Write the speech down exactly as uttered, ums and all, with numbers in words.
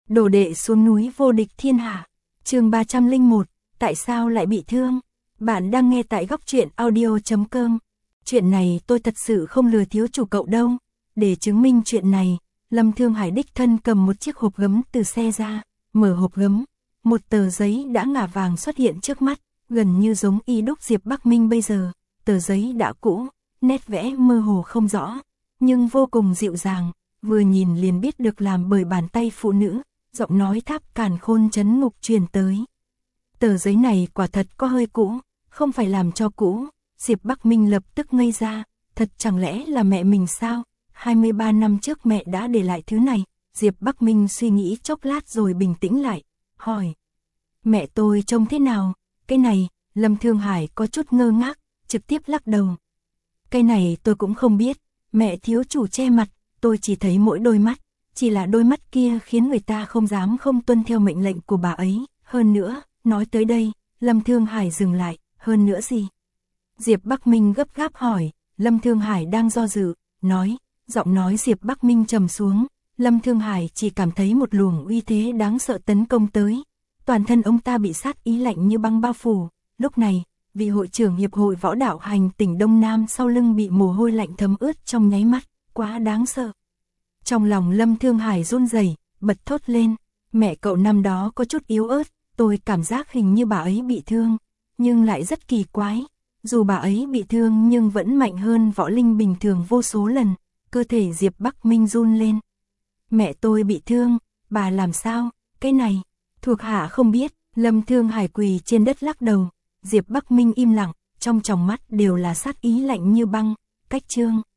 Đồ đệ xuống núi vô địch thiên hạ. Chương ba trăm lẻ một, tại sao lại bị thương? Bạn đang nghe tại góc truyện audio chấm com. Chuyện này tôi thật sự không lừa thiếu chủ cậu đâu. Để chứng minh chuyện này, Lâm Thương Hải đích thân cầm một chiếc hộp gấm từ xe ra, mở hộp gấm, một tờ giấy đã ngả vàng xuất hiện trước mắt, gần như giống y đúc Diệp Bắc Minh bây giờ. Tờ giấy đã cũ, nét vẽ mơ hồ không rõ, nhưng vô cùng dịu dàng, vừa nhìn liền biết được làm bởi bàn tay phụ nữ, giọng nói tháp càn khôn chấn ngục truyền tới. Tờ giấy này quả thật có hơi cũ, không phải làm cho cũ. Diệp Bắc Minh lập tức ngây ra, thật chẳng lẽ là mẹ mình sao? hai mươi ba năm trước mẹ đã để lại thứ này. Diệp Bắc Minh suy nghĩ chốc lát rồi bình tĩnh lại, hỏi: mẹ tôi trông thế nào? Cái này, Lâm Thương Hải có chút ngơ ngác, trực tiếp lắc đầu. Cái này tôi cũng không biết, mẹ thiếu chủ che mặt, tôi chỉ thấy mỗi đôi mắt, chỉ là đôi mắt kia khiến người ta không dám không tuân theo mệnh lệnh của bà ấy. Hơn nữa, nói tới đây, Lâm Thương Hải dừng lại, hơn nữa gì? Diệp Bắc Minh gấp gáp hỏi. Lâm Thương Hải đang do dự, nói, giọng nói Diệp Bắc Minh trầm xuống. Lâm Thương Hải chỉ cảm thấy một luồng uy thế đáng sợ tấn công tới. Toàn thân ông ta bị sát ý lạnh như băng bao phủ. Lúc này, vị hội trưởng hiệp hội võ đạo hành tỉnh Đông Nam sau lưng bị mồ hôi lạnh thấm ướt trong nháy mắt, quá đáng sợ. Trong lòng Lâm Thương Hải run rẩy, bật thốt lên, mẹ cậu năm đó có chút yếu ớt, tôi cảm giác hình như bà ấy bị thương, nhưng lại rất kỳ quái, dù bà ấy bị thương nhưng vẫn mạnh hơn võ linh bình thường vô số lần. Cơ thể Diệp Bắc Minh run lên. Mẹ tôi bị thương, bà làm sao? Cái này, thuộc hạ không biết. Lâm Thương Hải quỳ trên đất lắc đầu. Diệp Bắc Minh im lặng, trong tròng mắt đều là sát ý lạnh như băng. Cách chương